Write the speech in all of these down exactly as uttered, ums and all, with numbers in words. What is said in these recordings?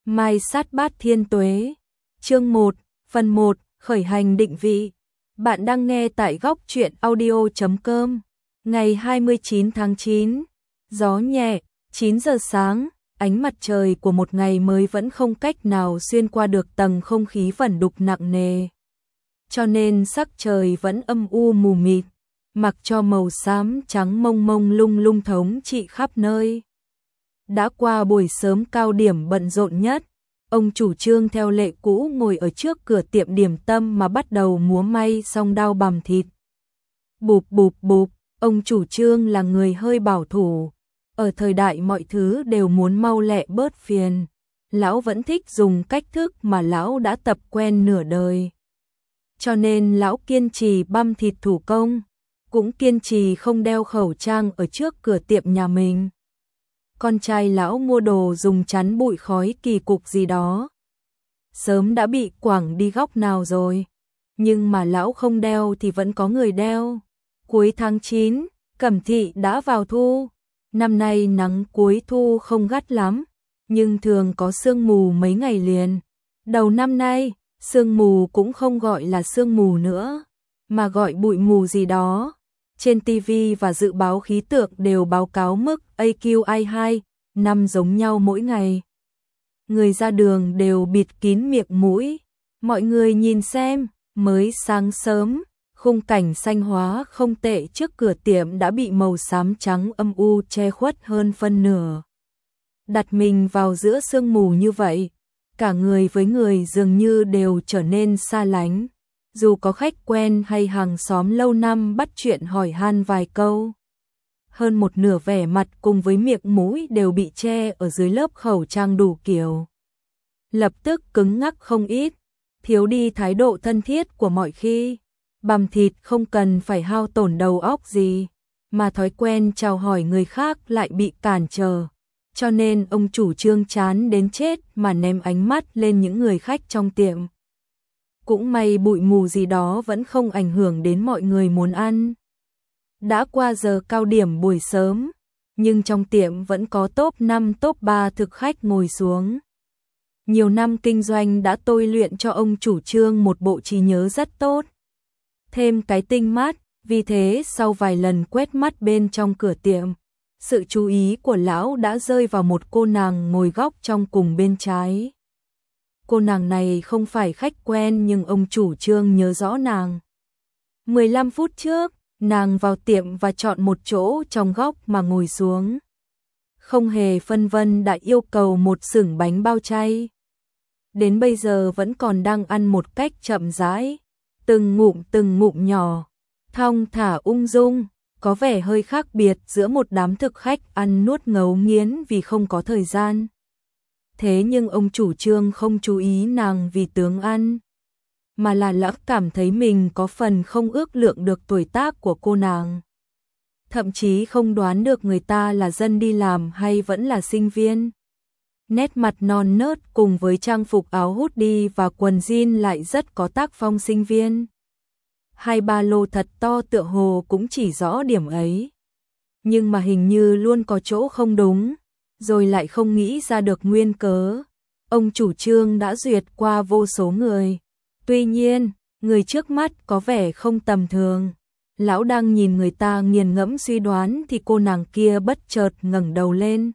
Mai sát bát thiên tuế. Chương một, phần một, khởi hành định vị. Bạn đang nghe tại góc truyện audio chấm com. Ngày hai mươi chín tháng chín. Gió nhẹ, chín giờ sáng, ánh mặt trời của một ngày mới vẫn không cách nào xuyên qua được tầng không khí vẩn đục nặng nề. Cho nên sắc trời vẫn âm u mù mịt, mặc cho màu xám trắng mông mông lung lung thống trị khắp nơi. Đã qua buổi sớm cao điểm bận rộn nhất, ông chủ Trương theo lệ cũ ngồi ở trước cửa tiệm điểm tâm mà bắt đầu múa may song đao bằm thịt. Bụp bụp bụp, ông chủ Trương là người hơi bảo thủ. Ở thời đại mọi thứ đều muốn mau lẹ bớt phiền, lão vẫn thích dùng cách thức mà lão đã tập quen nửa đời. Cho nên lão kiên trì băm thịt thủ công, cũng kiên trì không đeo khẩu trang ở trước cửa tiệm nhà mình. Con trai lão mua đồ dùng chắn bụi khói kỳ cục gì đó, sớm đã bị quẳng đi góc nào rồi, nhưng mà lão không đeo thì vẫn có người đeo. Cuối tháng chín, Cẩm Thị đã vào thu. Năm nay nắng cuối thu không gắt lắm, nhưng thường có sương mù mấy ngày liền. Đầu năm nay, sương mù cũng không gọi là sương mù nữa, mà gọi bụi mù gì đó. Trên ti vi và dự báo khí tượng đều báo cáo mức a quy i hai, năm giống nhau mỗi ngày. Người ra đường đều bịt kín miệng mũi. Mọi người nhìn xem, mới sáng sớm, khung cảnh xanh hóa không tệ trước cửa tiệm đã bị màu xám trắng âm u che khuất hơn phân nửa. Đặt mình vào giữa sương mù như vậy, cả người với người dường như đều trở nên xa lánh. Dù có khách quen hay hàng xóm lâu năm bắt chuyện hỏi han vài câu, hơn một nửa vẻ mặt cùng với miệng mũi đều bị che ở dưới lớp khẩu trang đủ kiểu. Lập tức cứng ngắc không ít, thiếu đi thái độ thân thiết của mọi khi. Bằm thịt không cần phải hao tổn đầu óc gì, mà thói quen chào hỏi người khác lại bị cản trở. Cho nên ông chủ Trương chán đến chết mà ném ánh mắt lên những người khách trong tiệm. Cũng may bụi mù gì đó vẫn không ảnh hưởng đến mọi người muốn ăn. Đã qua giờ cao điểm buổi sớm, nhưng trong tiệm vẫn có top năm top ba thực khách ngồi xuống. Nhiều năm kinh doanh đã tôi luyện cho ông chủ Trương một bộ trí nhớ rất tốt. Thêm cái tinh mắt, vì thế sau vài lần quét mắt bên trong cửa tiệm, sự chú ý của lão đã rơi vào một cô nàng ngồi góc trong cùng bên trái. Cô nàng này không phải khách quen nhưng ông chủ Trương nhớ rõ nàng. mười lăm phút trước, nàng vào tiệm và chọn một chỗ trong góc mà ngồi xuống. Không hề phân vân đã yêu cầu một xửng bánh bao chay. Đến bây giờ vẫn còn đang ăn một cách chậm rãi, từng ngụm từng ngụm nhỏ, thong thả ung dung, có vẻ hơi khác biệt giữa một đám thực khách ăn nuốt ngấu nghiến vì không có thời gian. Thế nhưng ông chủ Trương không chú ý nàng vì tướng ăn, mà là lão cảm thấy mình có phần không ước lượng được tuổi tác của cô nàng. Thậm chí không đoán được người ta là dân đi làm hay vẫn là sinh viên. Nét mặt non nớt cùng với trang phục áo hoodie và quần jean lại rất có tác phong sinh viên. Hai ba lô thật to tựa hồ cũng chỉ rõ điểm ấy. Nhưng mà hình như luôn có chỗ không đúng, rồi lại không nghĩ ra được nguyên cớ. Ông chủ Trương đã duyệt qua vô số người. Tuy nhiên, người trước mắt có vẻ không tầm thường. Lão đang nhìn người ta nghiền ngẫm suy đoán thì cô nàng kia bất chợt ngẩng đầu lên.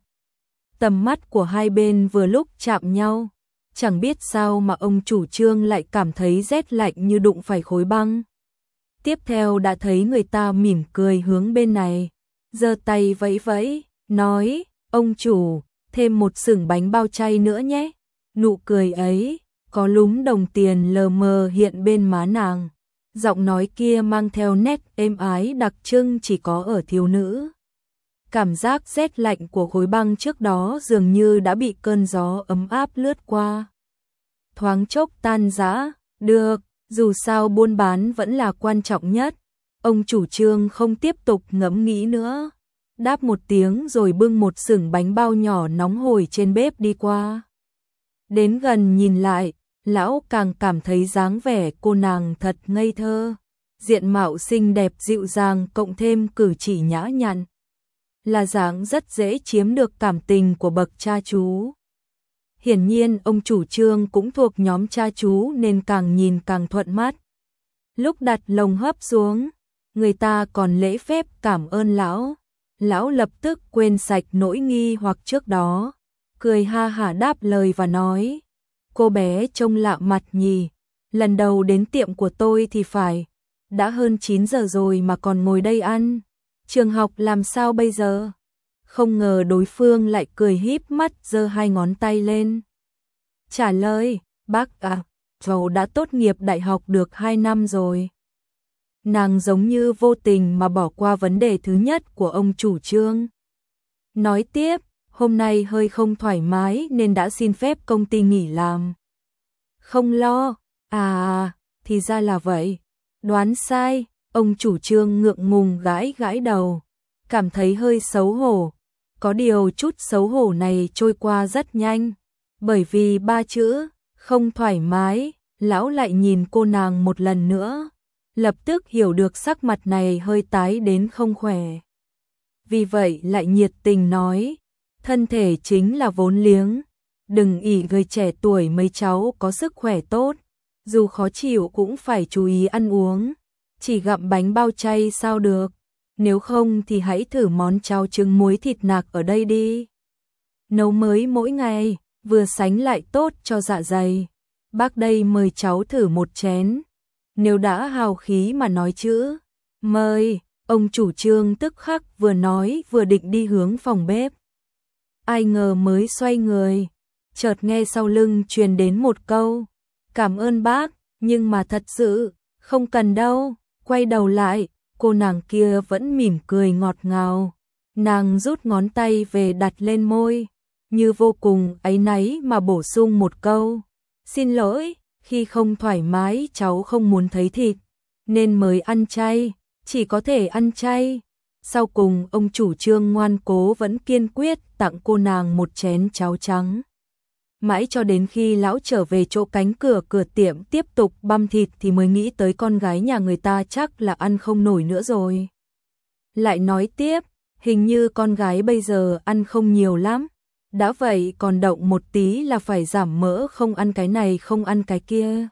Tầm mắt của hai bên vừa lúc chạm nhau. Chẳng biết sao mà ông chủ Trương lại cảm thấy rét lạnh như đụng phải khối băng. Tiếp theo đã thấy người ta mỉm cười hướng bên này, giơ tay vẫy vẫy, nói, ông chủ, thêm một xửng bánh bao chay nữa nhé. Nụ cười ấy, có lúm đồng tiền lờ mờ hiện bên má nàng. Giọng nói kia mang theo nét êm ái đặc trưng chỉ có ở thiếu nữ. Cảm giác rét lạnh của khối băng trước đó dường như đã bị cơn gió ấm áp lướt qua. Thoáng chốc tan rã, được, dù sao buôn bán vẫn là quan trọng nhất. Ông chủ Trương không tiếp tục ngẫm nghĩ nữa. Đáp một tiếng rồi bưng một xửng bánh bao nhỏ nóng hổi trên bếp đi qua. Đến gần nhìn lại, lão càng cảm thấy dáng vẻ cô nàng thật ngây thơ. Diện mạo xinh đẹp dịu dàng cộng thêm cử chỉ nhã nhặn, là dáng rất dễ chiếm được cảm tình của bậc cha chú. Hiển nhiên ông chủ Trương cũng thuộc nhóm cha chú nên càng nhìn càng thuận mắt. Lúc đặt lồng hấp xuống, người ta còn lễ phép cảm ơn lão. Lão lập tức quên sạch nỗi nghi hoặc trước đó, cười ha hả đáp lời và nói: cô bé trông lạ mặt nhỉ, lần đầu đến tiệm của tôi thì phải, đã hơn chín giờ rồi mà còn ngồi đây ăn, trường học làm sao bây giờ? Không ngờ đối phương lại cười híp mắt giơ hai ngón tay lên. Trả lời: bác à, cháu đã tốt nghiệp đại học được hai năm rồi. Nàng giống như vô tình mà bỏ qua vấn đề thứ nhất của ông chủ Trương. Nói tiếp: hôm nay hơi không thoải mái nên đã xin phép công ty nghỉ làm. Không lo. À, thì ra là vậy. Đoán sai. Ông chủ Trương ngượng ngùng gãi gãi đầu, cảm thấy hơi xấu hổ. Có điều chút xấu hổ này trôi qua rất nhanh, bởi vì ba chữ không thoải mái, lão lại nhìn cô nàng một lần nữa, lập tức hiểu được sắc mặt này hơi tái đến không khỏe. Vì vậy lại nhiệt tình nói: thân thể chính là vốn liếng, đừng ỷ người trẻ tuổi mấy cháu có sức khỏe tốt, dù khó chịu cũng phải chú ý ăn uống, chỉ gặm bánh bao chay sao được, nếu không thì hãy thử món cháo trứng muối thịt nạc ở đây đi. Nấu mới mỗi ngày, vừa sánh lại tốt cho dạ dày. Bác đây mời cháu thử một chén. Nếu đã hào khí mà nói chữ mời, ông chủ Trương tức khắc vừa nói vừa định đi hướng phòng bếp. Ai ngờ mới xoay người, chợt nghe sau lưng truyền đến một câu: cảm ơn bác, nhưng mà thật sự không cần đâu. Quay đầu lại, cô nàng kia vẫn mỉm cười ngọt ngào. Nàng rút ngón tay về đặt lên môi, như vô cùng áy náy mà bổ sung một câu: xin lỗi, khi không thoải mái cháu không muốn thấy thịt, nên mới ăn chay, chỉ có thể ăn chay. Sau cùng ông chủ Trương ngoan cố vẫn kiên quyết tặng cô nàng một chén cháo trắng. Mãi cho đến khi lão trở về chỗ cánh cửa cửa tiệm tiếp tục băm thịt thì mới nghĩ tới con gái nhà người ta chắc là ăn không nổi nữa rồi. Lại nói tiếp, hình như con gái bây giờ ăn không nhiều lắm. Đã vậy còn động một tí là phải giảm mỡ, không ăn cái này không ăn cái kia.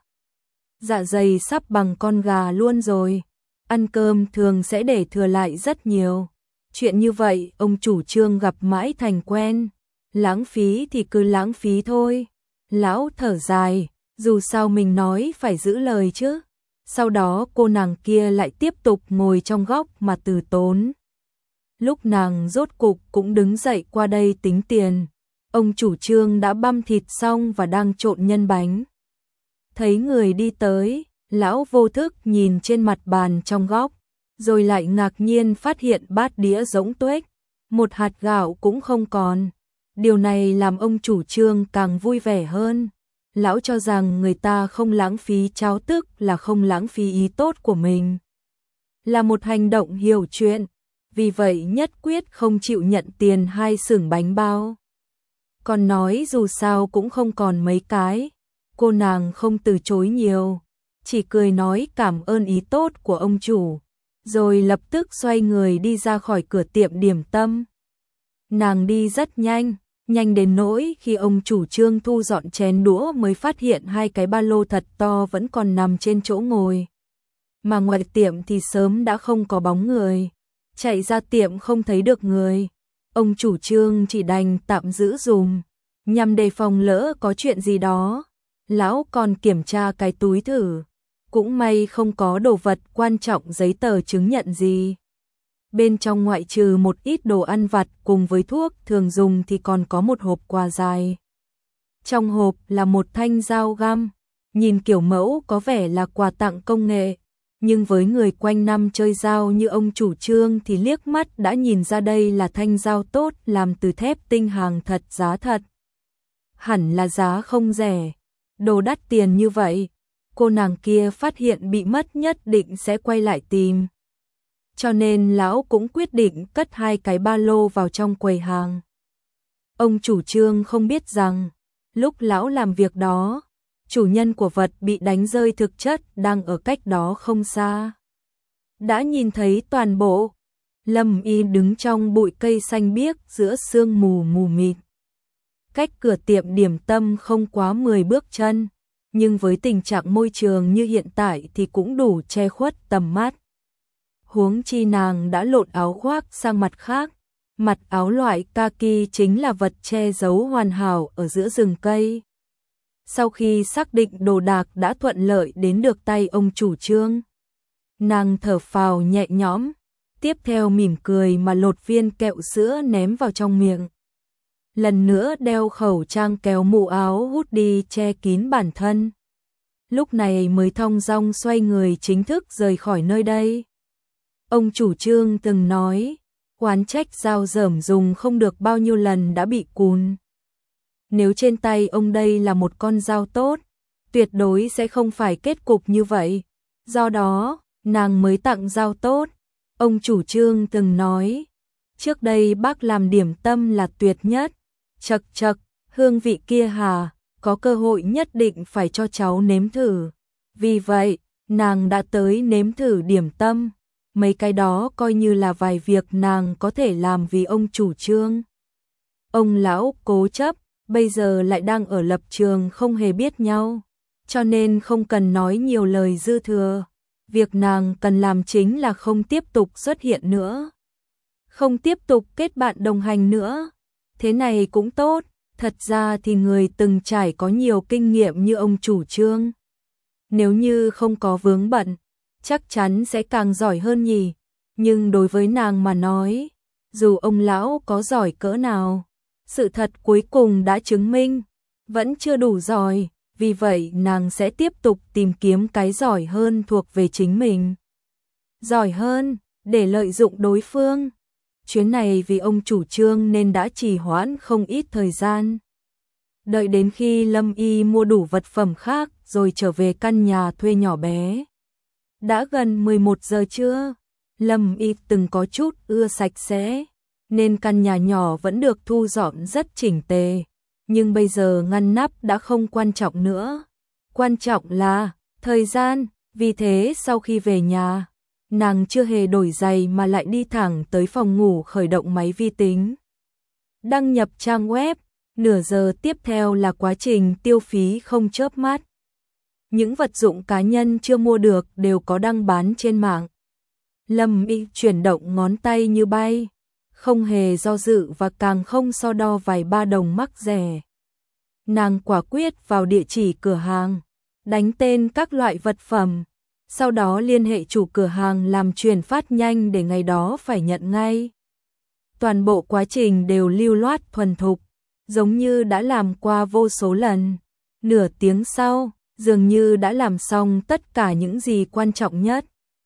Dạ dày sắp bằng con gà luôn rồi. Ăn cơm thường sẽ để thừa lại rất nhiều. Chuyện như vậy ông chủ Trương gặp mãi thành quen. Lãng phí thì cứ lãng phí thôi. Lão thở dài, dù sao mình nói phải giữ lời chứ. Sau đó cô nàng kia lại tiếp tục ngồi trong góc mà từ tốn. Lúc nàng rốt cục cũng đứng dậy qua đây tính tiền, ông chủ Trương đã băm thịt xong và đang trộn nhân bánh. Thấy người đi tới, lão vô thức nhìn trên mặt bàn trong góc, rồi lại ngạc nhiên phát hiện bát đĩa rỗng tuếch, một hạt gạo cũng không còn. Điều này làm ông chủ Trương càng vui vẻ hơn. Lão cho rằng người ta không lãng phí cháo tức là không lãng phí ý tốt của mình. Là một hành động hiểu chuyện, vì vậy nhất quyết không chịu nhận tiền hai xưởng bánh bao. Còn nói dù sao cũng không còn mấy cái, cô nàng không từ chối nhiều, chỉ cười nói cảm ơn ý tốt của ông chủ, rồi lập tức xoay người đi ra khỏi cửa tiệm điểm tâm. Nàng đi rất nhanh, nhanh đến nỗi khi ông chủ Trương thu dọn chén đũa mới phát hiện hai cái ba lô thật to vẫn còn nằm trên chỗ ngồi. Mà ngoài tiệm thì sớm đã không có bóng người, chạy ra tiệm không thấy được người. Ông chủ Trương chỉ đành tạm giữ dùm, nhằm đề phòng lỡ có chuyện gì đó. Lão còn kiểm tra cái túi thử, cũng may không có đồ vật quan trọng giấy tờ chứng nhận gì. Bên trong ngoại trừ một ít đồ ăn vặt cùng với thuốc thường dùng thì còn có một hộp quà dài. Trong hộp là một thanh dao găm, nhìn kiểu mẫu có vẻ là quà tặng công nghệ, nhưng với người quanh năm chơi dao như ông chủ Trương thì liếc mắt đã nhìn ra đây là thanh dao tốt làm từ thép tinh hàng thật giá thật. Hẳn là giá không rẻ, đồ đắt tiền như vậy, cô nàng kia phát hiện bị mất nhất định sẽ quay lại tìm. Cho nên lão cũng quyết định cất hai cái ba lô vào trong quầy hàng. Ông chủ Trương không biết rằng, lúc lão làm việc đó, chủ nhân của vật bị đánh rơi thực chất đang ở cách đó không xa. Đã nhìn thấy toàn bộ, Lâm Y đứng trong bụi cây xanh biếc giữa sương mù mù mịt. cách cửa tiệm điểm tâm không quá mười bước chân, nhưng với tình trạng môi trường như hiện tại thì cũng đủ che khuất tầm mắt. Huống chi nàng đã lột áo khoác sang mặt khác, mặt áo loại kaki chính là vật che giấu hoàn hảo ở giữa rừng cây. Sau khi xác định đồ đạc đã thuận lợi đến được tay ông chủ Trương, nàng thở phào nhẹ nhõm, tiếp theo mỉm cười mà lột viên kẹo sữa ném vào trong miệng. Lần nữa đeo khẩu trang kéo mũ áo hút đi che kín bản thân. Lúc này mới thong dong xoay người chính thức rời khỏi nơi đây. Ông chủ Trương từng nói, oán trách dao dởm dùng không được bao nhiêu lần đã bị cùn. Nếu trên tay ông đây là một con dao tốt, tuyệt đối sẽ không phải kết cục như vậy. Do đó, nàng mới tặng dao tốt. Ông chủ Trương từng nói, trước đây bác làm điểm tâm là tuyệt nhất. Chậc chậc, hương vị kia hà, có cơ hội nhất định phải cho cháu nếm thử. Vì vậy, nàng đã tới nếm thử điểm tâm. Mấy cái đó coi như là vài việc nàng có thể làm vì ông chủ Trương. Ông lão cố chấp, bây giờ lại đang ở lập trường không hề biết nhau, cho nên không cần nói nhiều lời dư thừa. Việc nàng cần làm chính là không tiếp tục xuất hiện nữa, không tiếp tục kết bạn đồng hành nữa. Thế này cũng tốt, thật ra thì người từng trải có nhiều kinh nghiệm như ông chủ Trương, nếu như không có vướng bận, chắc chắn sẽ càng giỏi hơn nhỉ. Nhưng đối với nàng mà nói, dù ông lão có giỏi cỡ nào, sự thật cuối cùng đã chứng minh, vẫn chưa đủ giỏi, vì vậy nàng sẽ tiếp tục tìm kiếm cái giỏi hơn thuộc về chính mình. Giỏi hơn, để lợi dụng đối phương. Chuyến này vì ông chủ Trương nên đã trì hoãn không ít thời gian. Đợi đến khi Lâm Y mua đủ vật phẩm khác rồi trở về căn nhà thuê nhỏ bé. Đã gần mười một giờ trưa, Lâm Y từng có chút ưa sạch sẽ, nên căn nhà nhỏ vẫn được thu dọn rất chỉnh tề. Nhưng bây giờ ngăn nắp đã không quan trọng nữa. Quan trọng là thời gian, vì thế sau khi về nhà, nàng chưa hề đổi giày mà lại đi thẳng tới phòng ngủ khởi động máy vi tính. Đăng nhập trang web, nửa giờ tiếp theo là quá trình tiêu phí không chớp mắt. Những vật dụng cá nhân chưa mua được đều có đăng bán trên mạng. Lâm Y chuyển động ngón tay như bay, không hề do dự và càng không so đo vài ba đồng mắc rẻ. Nàng quả quyết vào địa chỉ cửa hàng, đánh tên các loại vật phẩm, sau đó liên hệ chủ cửa hàng làm chuyển phát nhanh để ngày đó phải nhận ngay. Toàn bộ quá trình đều lưu loát thuần thục, giống như đã làm qua vô số lần. Nửa tiếng sau, dường như đã làm xong tất cả những gì quan trọng nhất.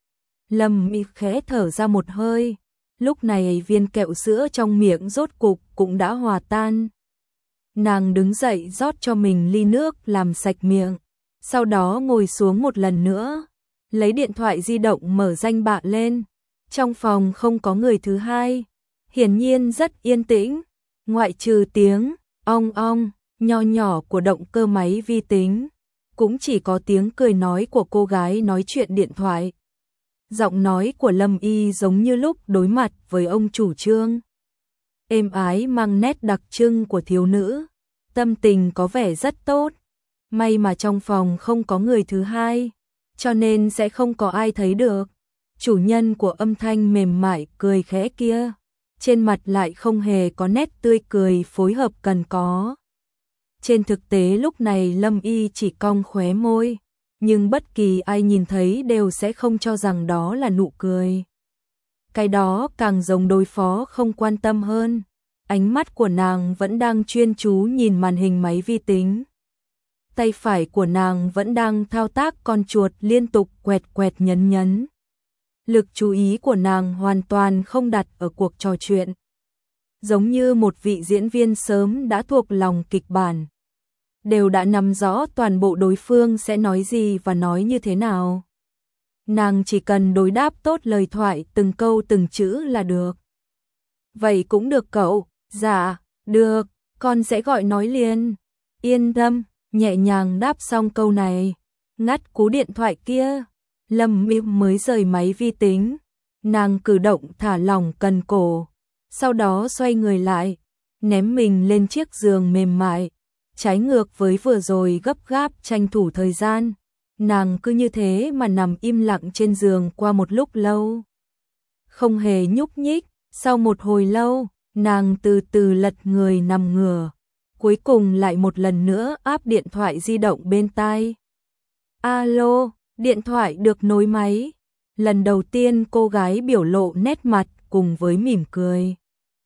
Lâm Y khẽ thở ra một hơi, lúc này viên kẹo sữa trong miệng rốt cục cũng đã hòa tan. Nàng đứng dậy rót cho mình ly nước làm sạch miệng, sau đó ngồi xuống một lần nữa, lấy điện thoại di động mở danh bạ lên. Trong phòng không có người thứ hai, hiển nhiên rất yên tĩnh, ngoại trừ tiếng ong ong nho nhỏ của động cơ máy vi tính, cũng chỉ có tiếng cười nói của cô gái nói chuyện điện thoại. Giọng nói của Lâm Y giống như lúc đối mặt với ông chủ Trương, êm ái mang nét đặc trưng của thiếu nữ, tâm tình có vẻ rất tốt. May mà trong phòng không có người thứ hai, cho nên sẽ không có ai thấy được. Chủ nhân của âm thanh mềm mại cười khẽ kia, trên mặt lại không hề có nét tươi cười phối hợp cần có. Trên thực tế lúc này Lâm Y chỉ cong khóe môi, nhưng bất kỳ ai nhìn thấy đều sẽ không cho rằng đó là nụ cười. Cái đó càng giống đối phó không quan tâm hơn. Ánh mắt của nàng vẫn đang chuyên chú nhìn màn hình máy vi tính. Tay phải của nàng vẫn đang thao tác con chuột liên tục quẹt quẹt nhấn nhấn. Lực chú ý của nàng hoàn toàn không đặt ở cuộc trò chuyện. Giống như một vị diễn viên sớm đã thuộc lòng kịch bản, đều đã nắm rõ toàn bộ đối phương sẽ nói gì và nói như thế nào. Nàng chỉ cần đối đáp tốt lời thoại từng câu từng chữ là được. Vậy cũng được cậu. Dạ, được, con sẽ gọi nói liền. Yên tâm, nhẹ nhàng đáp xong câu này, ngắt cú điện thoại kia. Lâm Y mới rời máy vi tính, nàng cử động thả lỏng cần cổ, sau đó xoay người lại, ném mình lên chiếc giường mềm mại, trái ngược với vừa rồi gấp gáp tranh thủ thời gian. Nàng cứ như thế mà nằm im lặng trên giường qua một lúc lâu. Không hề nhúc nhích, sau một hồi lâu, nàng từ từ lật người nằm ngửa. Cuối cùng lại một lần nữa áp điện thoại di động bên tai. Alo, điện thoại được nối máy. Lần đầu tiên cô gái biểu lộ nét mặt cùng với mỉm cười.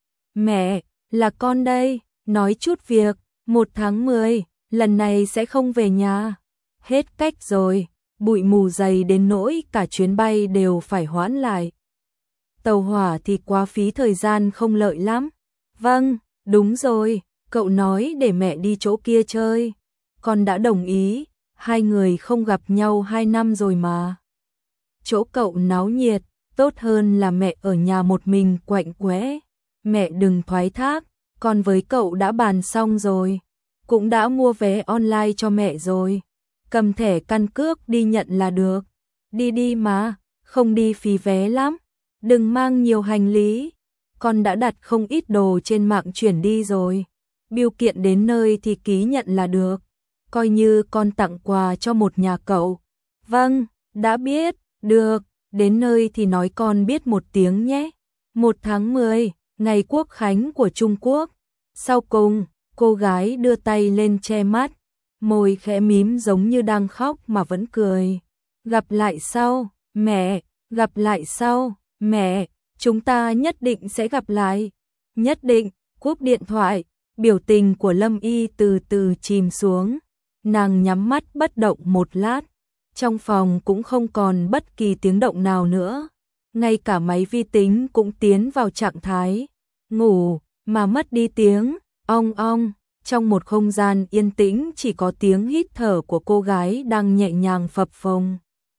Mẹ, là con đây, nói chút việc, một tháng mười, lần này sẽ không về nhà. Hết cách rồi, bụi mù dày đến nỗi cả chuyến bay đều phải hoãn lại. Tàu hỏa thì quá phí thời gian không lợi lắm. Vâng, đúng rồi, cậu nói để mẹ đi chỗ kia chơi. Con đã đồng ý, hai người không gặp nhau hai năm rồi mà. Chỗ cậu náo nhiệt, tốt hơn là mẹ ở nhà một mình quạnh quẽ. Mẹ đừng thoái thác, con với cậu đã bàn xong rồi. Cũng đã mua vé online cho mẹ rồi. Cầm thẻ căn cước đi nhận là được. Đi đi mà, không đi phí vé lắm. Đừng mang nhiều hành lý. Con đã đặt không ít đồ trên mạng chuyển đi rồi. Bưu kiện đến nơi thì ký nhận là được. Coi như con tặng quà cho một nhà cậu. Vâng, đã biết, được. Đến nơi thì nói con biết một tiếng nhé. Một tháng mười, ngày quốc khánh của Trung Quốc. Sau cùng, cô gái đưa tay lên che mắt. Môi khẽ mím giống như đang khóc mà vẫn cười. Gặp lại sau, mẹ, gặp lại sau, mẹ, chúng ta nhất định sẽ gặp lại. Nhất định, cúp điện thoại, biểu tình của Lâm Y từ từ chìm xuống. Nàng nhắm mắt bất động một lát. Trong phòng cũng không còn bất kỳ tiếng động nào nữa. Ngay cả máy vi tính cũng tiến vào trạng thái ngủ mà mất đi tiếng ong ong. Trong một không gian yên tĩnh chỉ có tiếng hít thở của cô gái đang nhẹ nhàng phập phồng.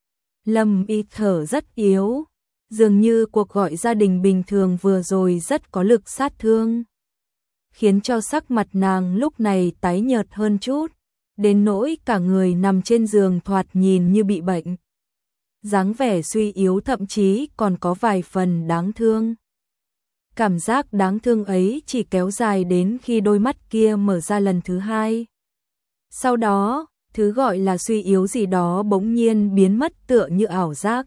Lâm Y thở rất yếu, dường như cuộc gọi gia đình bình thường vừa rồi rất có lực sát thương, khiến cho sắc mặt nàng lúc này tái nhợt hơn chút, đến nỗi cả người nằm trên giường thoạt nhìn như bị bệnh. Dáng vẻ suy yếu thậm chí còn có vài phần đáng thương. Cảm giác đáng thương ấy chỉ kéo dài đến khi đôi mắt kia mở ra lần thứ hai. Sau đó, thứ gọi là suy yếu gì đó bỗng nhiên biến mất tựa như ảo giác.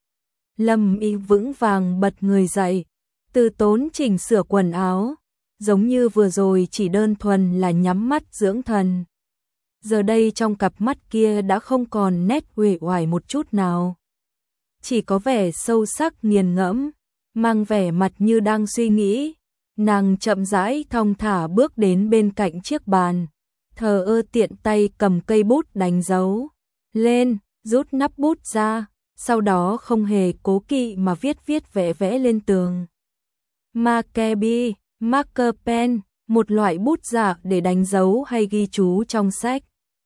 Lâm Y vững vàng bật người dậy, từ tốn chỉnh sửa quần áo, giống như vừa rồi chỉ đơn thuần là nhắm mắt dưỡng thần. Giờ đây trong cặp mắt kia đã không còn nét uể oải một chút nào. Chỉ có vẻ sâu sắc nghiền ngẫm, mang vẻ mặt như đang suy nghĩ. Nàng chậm rãi thong thả bước đến bên cạnh chiếc bàn, thờ ơ tiện tay cầm cây bút đánh dấu lên, rút nắp bút ra, sau đó không hề cố kỵ mà viết viết vẽ vẽ lên tường. Maccabi, marker pen, một loại bút giả để đánh dấu hay ghi chú trong sách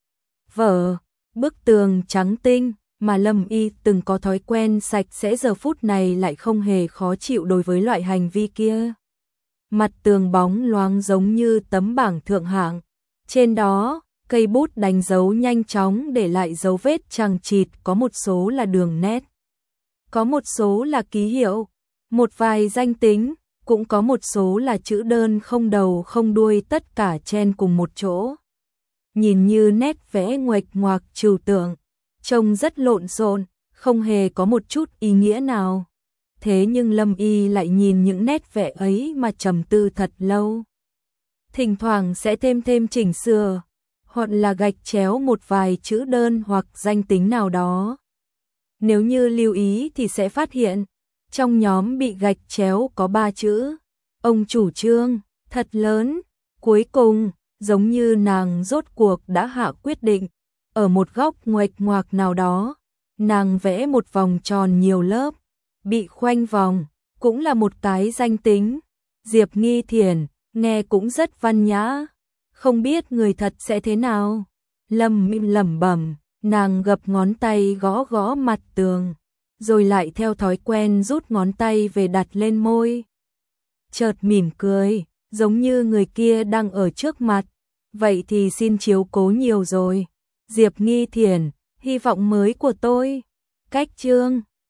vở. Bức tường trắng tinh mà Lâm Y từng có thói quen sạch sẽ giờ phút này lại không hề khó chịu đối với loại hành vi kia. Mặt tường bóng loáng giống như tấm bảng thượng hạng. Trên đó, cây bút đánh dấu nhanh chóng để lại dấu vết chằng chịt, có một số là đường nét, có một số là ký hiệu, một vài danh tính, cũng có một số là chữ đơn không đầu không đuôi, tất cả chen cùng một chỗ. Nhìn như nét vẽ nguệch ngoạc trừu tượng, trông rất lộn xộn, không hề có một chút ý nghĩa nào. Thế nhưng Lâm Y lại nhìn những nét vẽ ấy mà trầm tư thật lâu. Thỉnh thoảng sẽ thêm thêm chỉnh sửa, hoặc là gạch chéo một vài chữ đơn hoặc danh tính nào đó. Nếu như lưu ý thì sẽ phát hiện, trong nhóm bị gạch chéo có ba chữ, ông chủ trương, thật lớn. Cuối cùng, giống như nàng rốt cuộc đã hạ quyết định, ở một góc nguệch ngoạc nào đó, nàng vẽ một vòng tròn nhiều lớp, bị khoanh vòng, cũng là một cái danh tính, Diệp Nghi Thiển, nghe cũng rất văn nhã, không biết người thật sẽ thế nào. Lâm Y lẩm bẩm, nàng gập ngón tay gõ gõ mặt tường, rồi lại theo thói quen rút ngón tay về đặt lên môi. Chợt mỉm cười, giống như người kia đang ở trước mặt, vậy thì xin chiếu cố nhiều rồi. Diệp Nghi Thiển, hy vọng mới của tôi. Cách chương